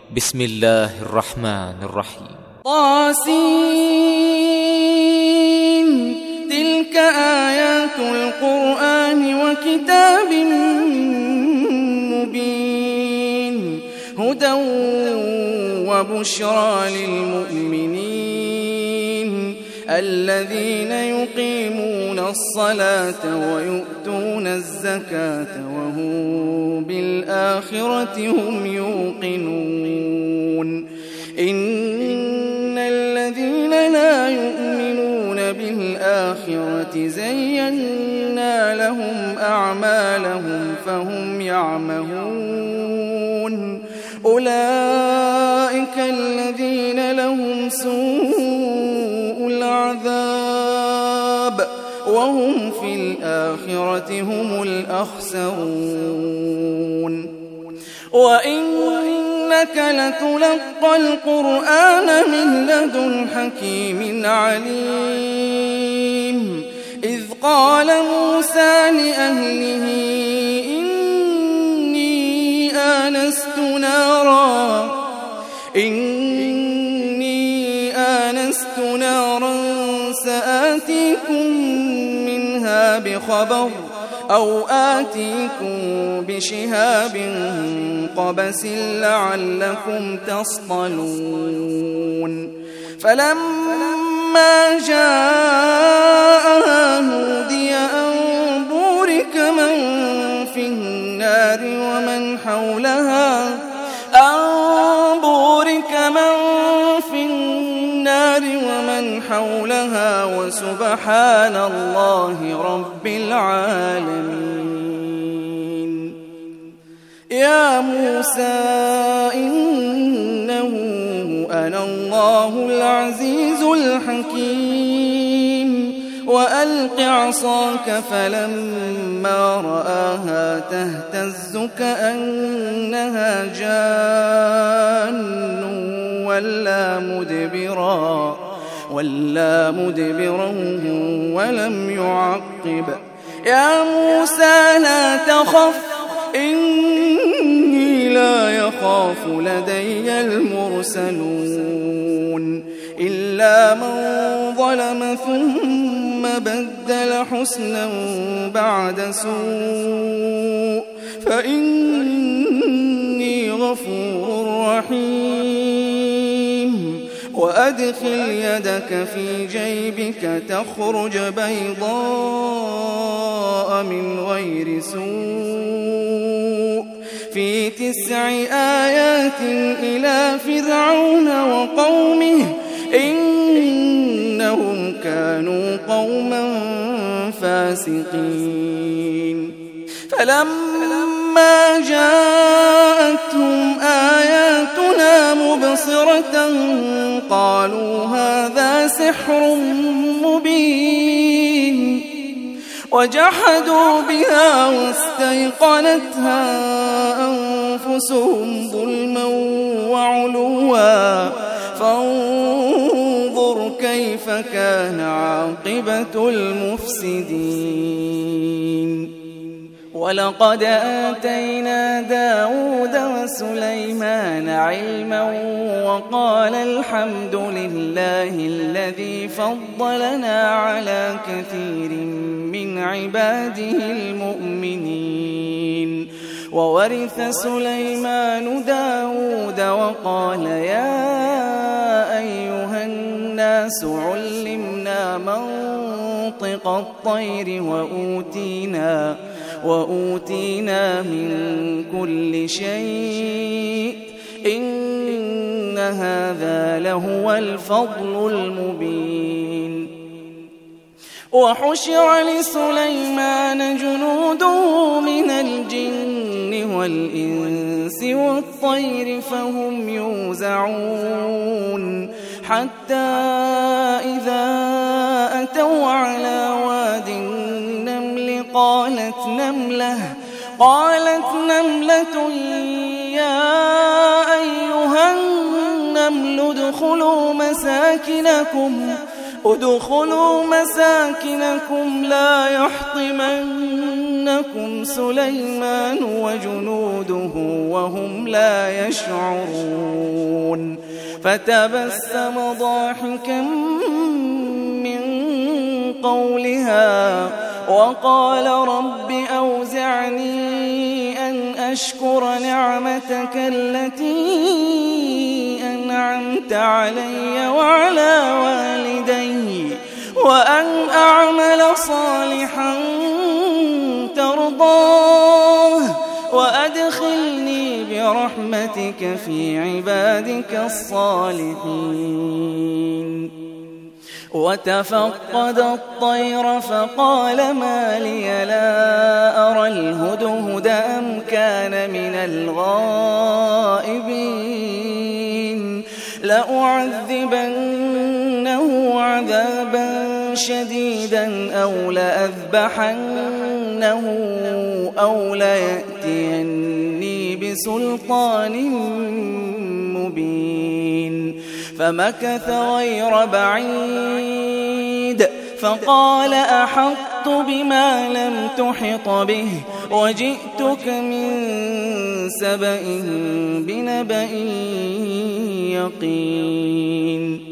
بسم الله الرحمن الرحيم. طاسين. تلك آيات القرآن وكتاب مبين هدى وبشرى للمؤمنين الذين يقيمون الصلاة ويؤتون الزكاة وهم بالآخرة هم يوقنون. إن الذين لا يؤمنون بالآخرة زينا لهم أعمالهم فهم يعمهون. أولئك الذين لهم سوء العذاب وهم في الآخرة هم الأخسرون. وإنك لتلقى القرآن من لدن حكيم عليم. إذ قال موسى لأهله إني آنست نارا سآتيكم منها بخبر أو آتيكم بشهاب قبس لعلكم تصطلون. فلما جاءها نودي أن بورك من في النار ومن حولها وسبحان الله رب العالمين. يا موسى إنه أنا الله العزيز الحكيم وألق عصاك فلما رآها تهتز كأنها جان ولا مدبرا ولم يعقب. يا موسى لا تخف إني لا يخاف لدي المرسلون. إلا من ظلم ثم بدل حسنا بعد سوء فإني غفور رحيم. وأدخل يدك في جيبك تخرج بيضاء من غير سوء في 9 آيات إلى فرعون وقومه إنهم كانوا قوما فاسقين. فلما جاءتهم آياتنا مبصرة قالوا هذا سحر مبين وجحدوا بها واستيقنتها أنفسهم ظلما وعلوا فانظر كيف كان عاقبة المفسدين. ولقد آتينا داود وسليمان علما وقال الحمد لله الذي فضلنا على كثير من عباده المؤمنين. وورث سليمان داود وقال يا أيها الناس علمنا منطق الطير وأوتينا من كل شيء إن هذا لهو الفضل المبين. وحشر لسليمان جنوده من الجن والإنس والطير فهم يوزعون حتى إذا أتوا على واد النمل قالت نملة يا أيها النمل ادخلوا مساكنكم لا يحطمنكم سليمان وجنوده وهم لا يشعرون. فتبسم ضاحكا من قولها وقال رب أوزعني أن أشكر نعمتك التي أنعمت علي وعلى والدي وأن أعمل صالحا ترضاه وأدخلني برحمتك في عبادك الصالحين. وتفقد الطير فقال ما لي لا أرى الهدهد أم كان من الغائبين لأعذبنه عذابا شديدا أو لأذبحنه أو ليأتيني بسلطان مبين. فمكث غير بعيد فقال أحطت بما لم تحط به وجئتك من سبأ بنبأ يقين.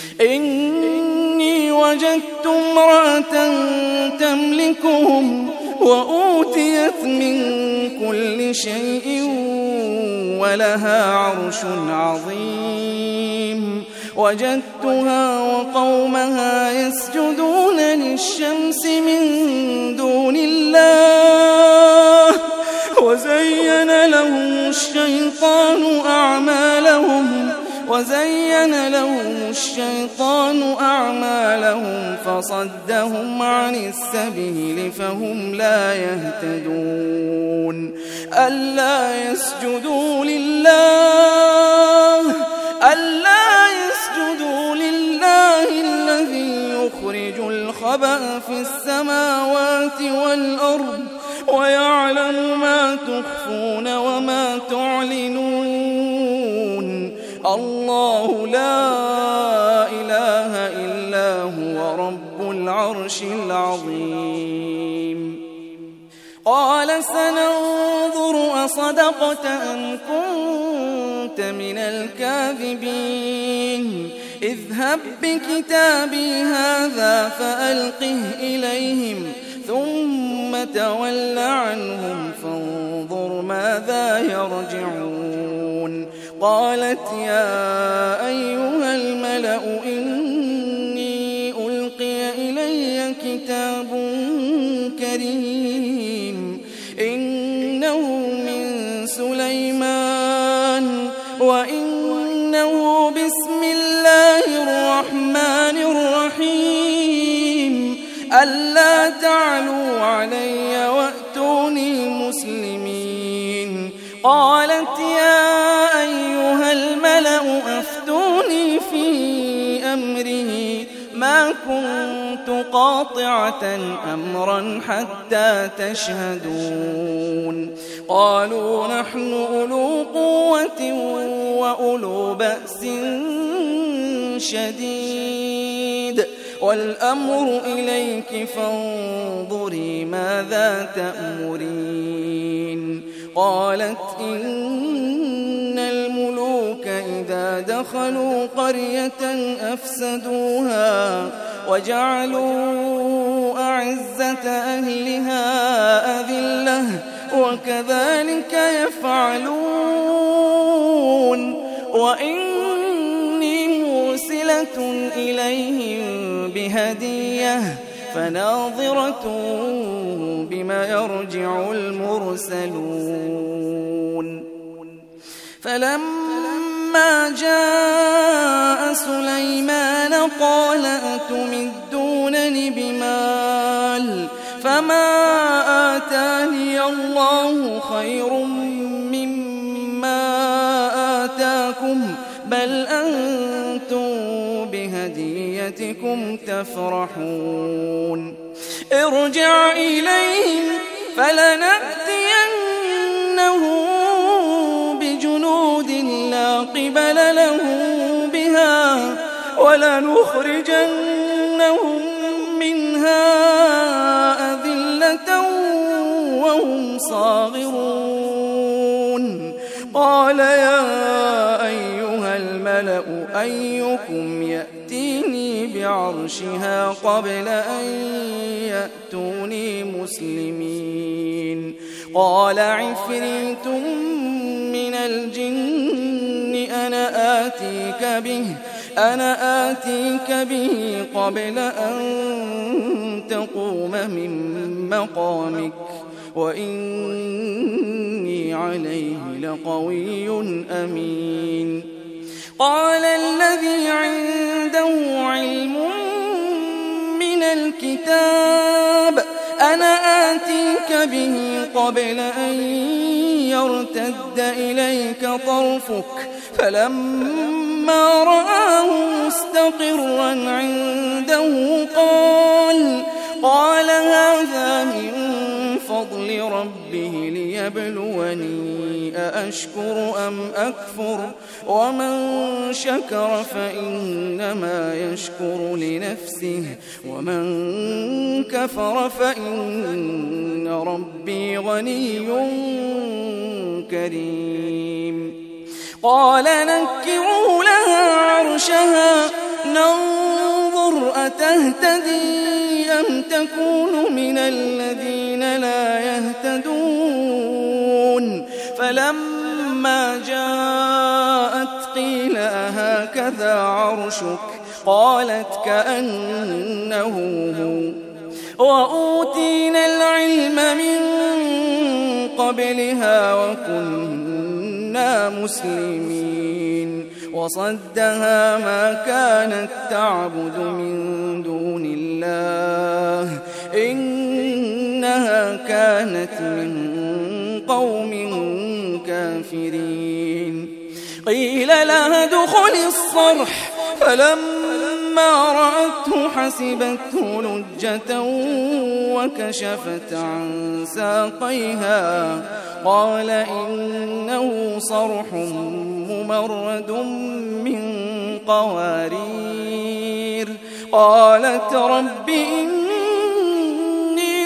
إني وجدت امرأة تملكهم وأوتيت من كل شيء ولها عرش عظيم. وجدتها وقومها يسجدون للشمس من دون الله وزين لهم الشيطان أعمالهم فصدهم عن السبيل فهم لا يهتدون. ألا يسجدوا لله الذي يخرج الخبأ في السماوات والأرض ويعلم ما تخفون وما تعلنون. الله لا إله إلا هو رب العرش العظيم. قال سننظر أصدقت أم كنت من الكاذبين. اذهب بكتابي هذا فألقه إليهم ثم تول عنهم فانظر ماذا يرجعون. قالت يا أيها الملأ إني ألقي إلي كتاب كريم إنه من سليمان وإنه بسم الله الرحمن الرحيم ألا تعلوا علي وأتوني مسلمين. قالت يا أيها الملأ أفتوني في أمره ما كنت قاطعة أمرا حتى تشهدون. قالوا نحن أولو قوة وأولو بأس شديد والأمر إليك فانظري ماذا تأمرين. قالت إن الملوك إذا دخلوا قرية أفسدوها وجعلوا أعزة أهلها أذلة وكذلك يفعلون. وإني مرسلة إليهم بهدية فناظرة بما يرجع المرسلون. فلما جاء سليمان قال أتمدونني بمال فما آتاني الله خير مما آتاكم بل أنتم بهديتكم تفرحون. ارجع إليهم فلنأتينهم بجنود لا قبل لهم بها ولنخرجنهم منها أذلة وهم صاغرون. قال يا أيها الملأ الملأ أيكم يأتيني بعرشها قبل أن يأتوني مسلمين قال عفريت من الجن أنا آتيك به قبل أن تقوم من مقامك وإني عليه لقوي أمين قال الذي عنده علم من الكتاب أنا آتيك به قبل أن يرتد إليك طرفك فلما رآه مستقرا عنده قال هذا من فضل ربه ليبلوني أأشكر أم أكفر ومن شكر فإنما يشكر لنفسه ومن كفر فإن ربي غني كريم قال نكروا لها عرشها ننظر أتهتدي أم تكون من الذين لا يهتدون فلما جاءت قيل أهكذا عرشك قالت كأنه هو وأوتينا العلم من قبلها وكنا مسلمين وصدها ما كانت تعبد من دون الله إنها كانت من قوم كافرين قيل لها ادخل الصرح فلما رأته حسبته لجة وكشفت عن ساقيها قال إنه صرح ممرد من قوارير قالت رب إني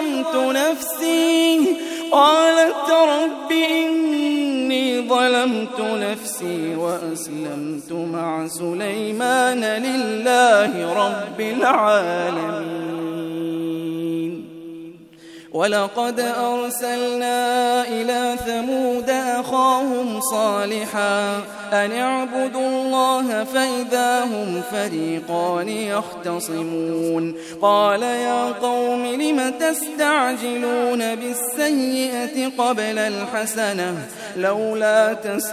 ظلمت نفسي وأسلمت مع سليمان لله رب العالمين ولقد أرسلنا إلى ثمود أخاهم صالحا أن اعبدوا الله فإذا هم فريقان يختصمون قال يا قوم لم تستعجلون بالسيئة قبل الحسنة لولا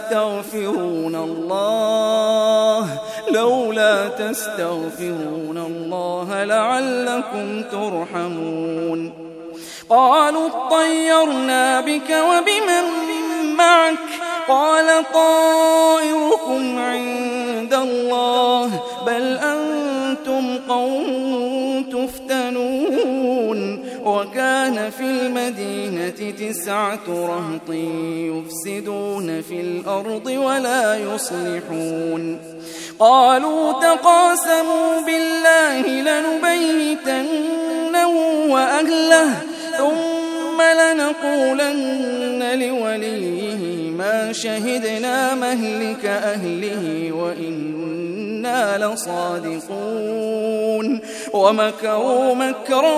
تستغفرون الله لعلكم ترحمون قالوا اطيرنا بك وبمن معك قال طائركم عند الله بل أنتم قوم تفتنون وكان في المدينة 9 رهط يفسدون في الأرض ولا يصلحون قالوا تقاسموا بالله لنبيتنه وأهله ثم لنقولن لوليه ما شهدنا مهلك أهله وإنا لصادقون ومكروا مكرا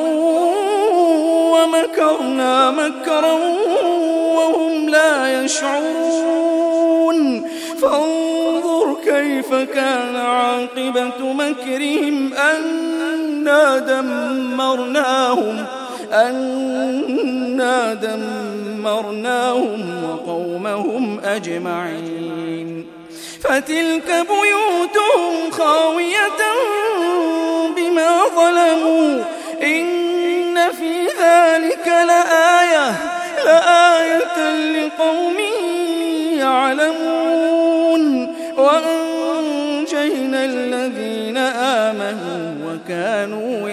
ومكرنا مكرا وهم لا يشعرون فانظر كيف كان عاقبة مكرهم أنا دمرناهم وقومهم أجمعين فتلك بيوتهم خاوية بما ظلموا إن في ذلك لآية لقوم يعلمون وأنجينا الذين آمنوا وكانوا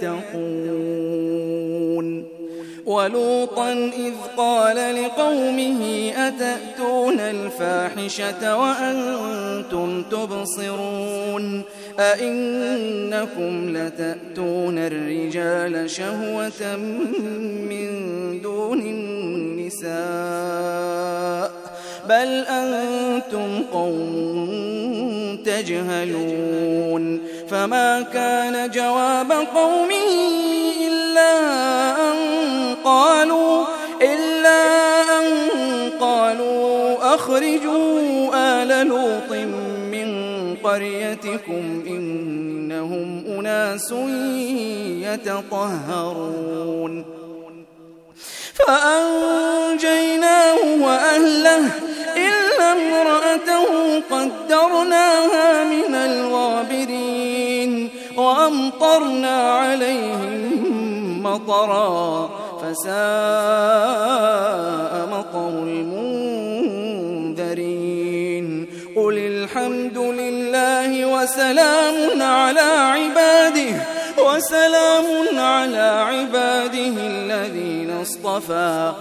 يتقون ولوطا إذ قال لقومه أتأتون الفاحشة وأنتم تبصرون أئنكم لتأتون الرجال شهوة من دون النساء بل أنتم قوم تجهلون فما كان جواب قومه إلا أن قالوا أخرجوا آل لوط من قريتكم إنهم أناس يتطهرون فأنجيناه وأهله إلا امرأته قدرناها من الغابرين وأمطرنا عليهم مطرا فساء مطر المنذرين قل الحمد لله وسلام على عباده الذين اصطفى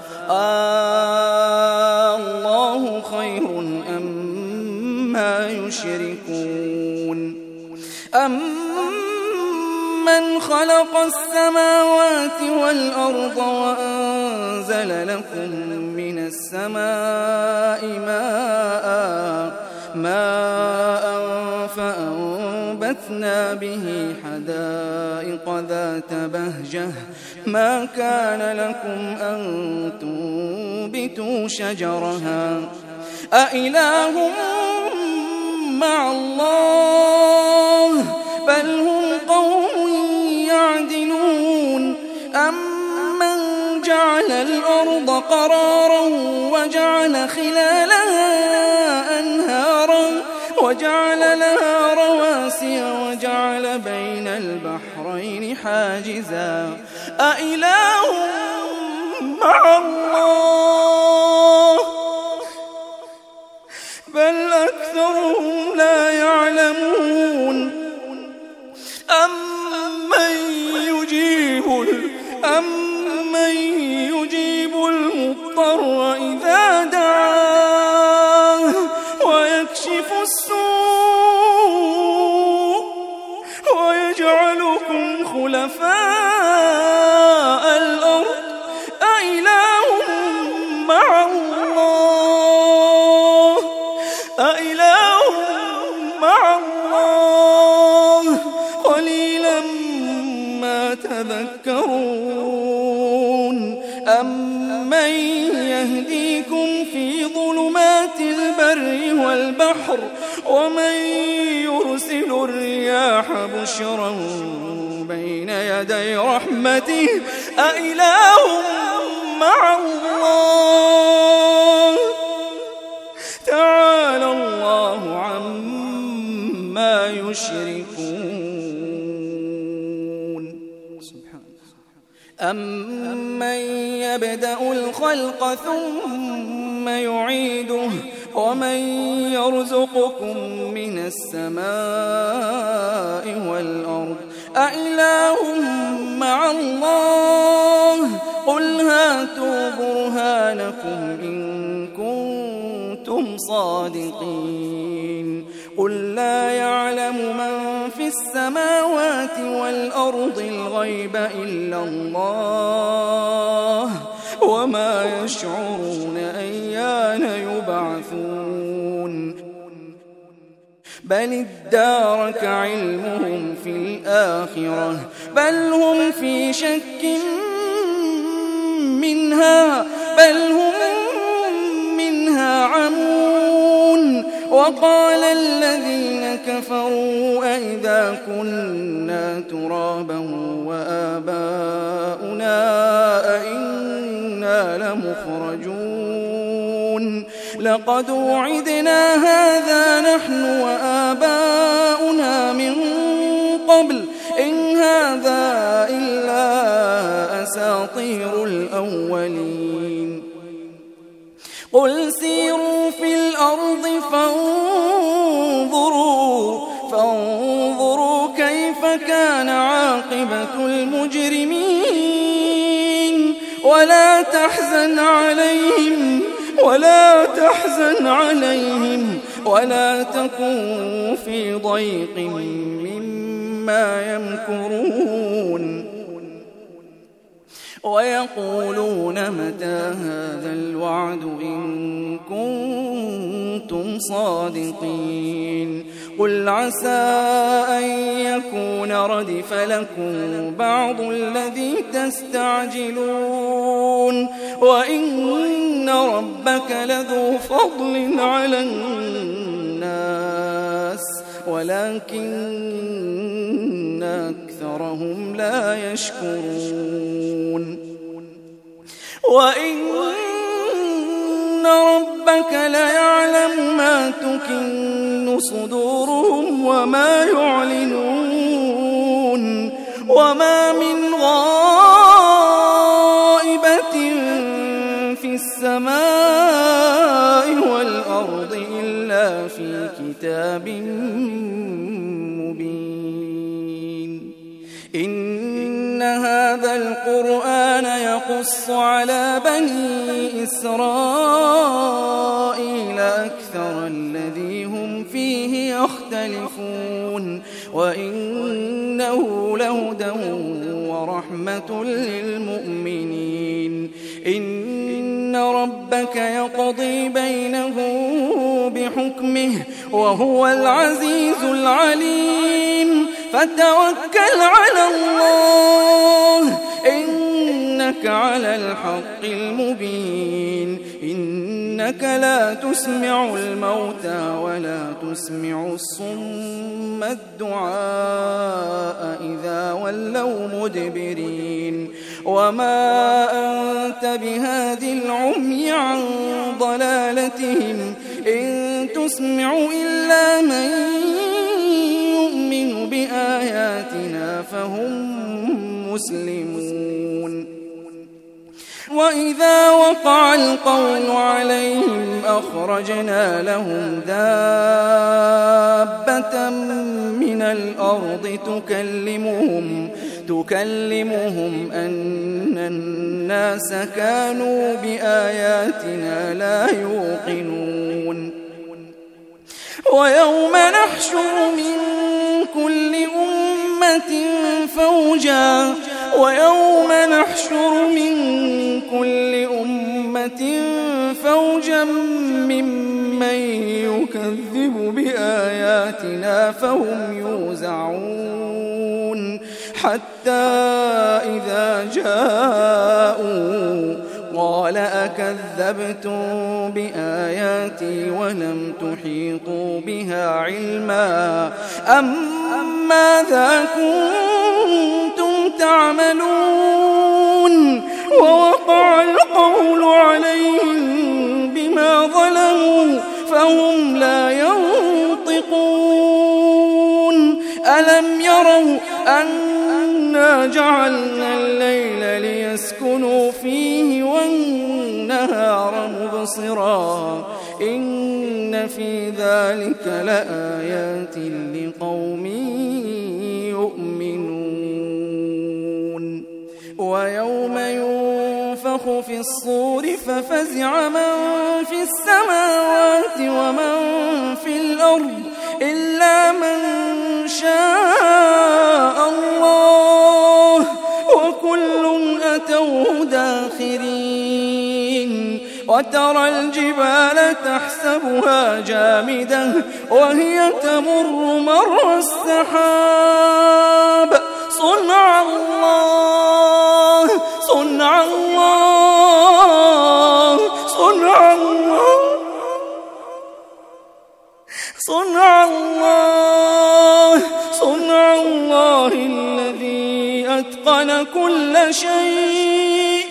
الله خير أمّا يشركون أَمَّنْ خَلَقَ السَّمَاوَاتِ وَالْأَرْضَ وَأَنزَلَ لَكُم مِّنَ السَّمَاءِ مَاءً فَأَنبَتْنَا بِهِ حَدَائِقَ ذَاتَ بَهْجَةٍ مَا كَانَ لَكُمْ أَن تُنبِتُوا شَجَرَهَا أَإِلَٰهٌ مَّعَ اللَّهِ بَلْ هم قوم يعدلون أَمَّنْ جَعَلَ الْأَرْضَ قَرَارًا وَجَعَلَ خِلَالَهَا أَنْهَارًا وَجَعَلَ لَهَا رَوَاسِيَ وَجَعَلَ بَيْنَ الْبَحْرَيْنِ حَاجِزًا أَإِلَٰهٌ مَّعَ اللَّهِ بَلْ أَكْثَرُهُمْ لَا يَعْلَمُونَ أَمَّن يُجِيبُ الْمُضْطَرَّ إِذَا دَعَاهُ وَيَكْشِفُ السُّوءَ وَيَجْعَلُكُمْ خُلَفَاءَ الْأَرْضِ أَإِلَٰهٌ مَّعَ اللَّهِ قَلِيلًا مَّا تَذَكَّرُونَ أَمَّن يَهْدِيكُمْ فِي ظُلُمَاتِ الْبَرِّ وَالْبَحْرِ وَمَن يُرْسِلُ الرِّيَاحَ بُشْرًا بَيْنَ يَدَيْ رَحْمَتِهِ أَإِلَٰهٌ مَّعَ اللَّهِ تعالى الله عما يشركون أَمَّن يَبْدَأُ الْخَلْقَ ثُمَّ يُعِيدُهُ وَمَن يَرْزُقُكُم مِّنَ السَّمَاءِ وَالْأَرْضِ أَإِلَٰهٌ مَّعَ اللَّهِ قُلْ هَاتُوا بُرْهَانَكُمْ إِن كُنتُمْ صَادِقِينَ قُل لَّا يَعْلَمُ مَن فِي السَّمَاوَاتِ وَالْأَرْضِ الْغَيْبَ إِلَّا اللَّهُ وَمَا يَشْعُرُونَ أَيَّانَ يُبْعَثُونَ بَلِ ادَّارَكَ عِلْمُهُمْ فِي الْآخِرَةِ بَلْ هُمْ في شَكٍّ منها عمون وقال الذين كفروا أئذا كنا ترابا وآباؤنا أئنا لمخرجون لقد وعدنا هذا نحن وآباؤنا من قبل إن هذا إلا أساطير الأولين قل سيروا في الأرض فانظروا كيف كان عاقبة المجرمين ولا تحزن عليهم ولا تكن في ضيق مما يمكرون ويقولون متى هذا الوعد إن كنتم صادقين قل عسى أن يكون ردف لكم بعض الذي تستعجلون وإن ربك لذو فضل على الناس ولكن أكثرهم لا يشكرون وإن ربك ليعلم ما تكن صدورهم وما يعلنون وما من غائبة في السماء والأرض إلا في كتاب مبين إن هذا القرآن يقص على بني إسرائيل أكثر الذي هم فيه يختلفون وإنه لهدى ورحمة للمؤمنين إن ربك يقضي بينهم بحكمه وهو العزيز العليم فتوكل على الله إنك على الحق المبين إنك لا تسمع الموتى ولا تسمع الصم الدعاء إذا ولوا مدبرين وما أنت بهاد العمي عن ضلالتهم إن تسمع إلا من يؤمن بآياتنا فهم مسلمون وإذا وقع القول عليهم أخرجنا لهم دابة من الأرض تكلمهم أن الناس كانوا بآياتنا لا يوقنون ويوم نحشر من كل أمة فوجا ممن يكذب بآياتنا فهم يوزعون حتى إذا جاءوا قال أكذبتم بآياتي ولم تحيطوا بها علما أم ماذا كنتم تعملون ووقع القول عليهم بما ظلموا فهم لا ينطقون ألم يروا أنا جعلنا الليل ليسكنوا فيه والنهار مبصرا إن في ذلك لآيات لقوم يؤمنون ويوم ينفخ في الصور ففزع من في السماوات ومن في الأرض إلا من شاء الله وكل أتوه داخرين وترى الجبال تحسبها جامدة وهي تمر مر السحاب صنع الله صنع الله صنع الله صنع الله صنع الله الذي أتقن كل شيء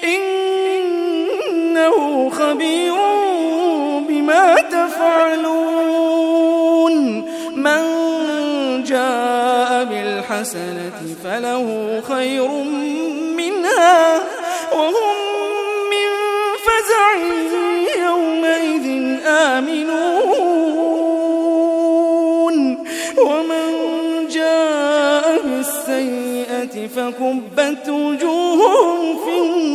إنه خبير بما تفعلون من جاء بالحسنة فله خير منها وهم من فزع يومئذ آمنون ومن جاء بالسيئة فكبت وجوههم في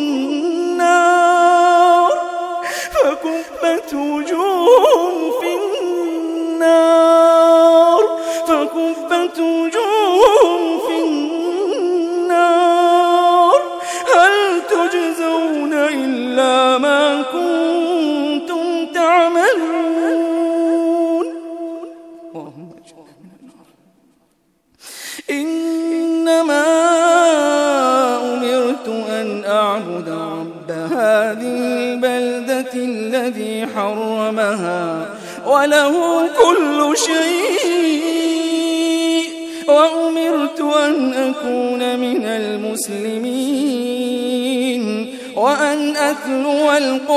النار فكبت وجوههم في النار هل إنما أمرت أن أعبد رب هذه البلدة الذي حرمها وله كل شيء وأمرت أن أكون من المسلمين وأن أتلو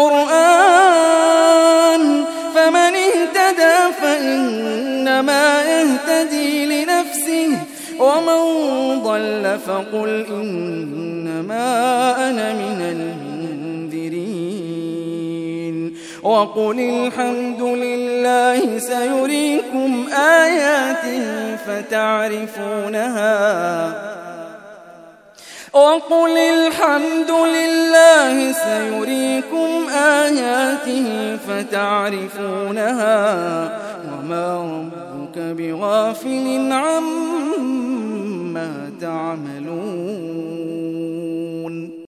القرآن فمن اهتدى فإنما يهتدي لنفسه ومن ضل فقل إنما أنا من المنذرين وقل الحمد لله سيريكم آياته فتعرفونها وما ربك بغافل عما تعملون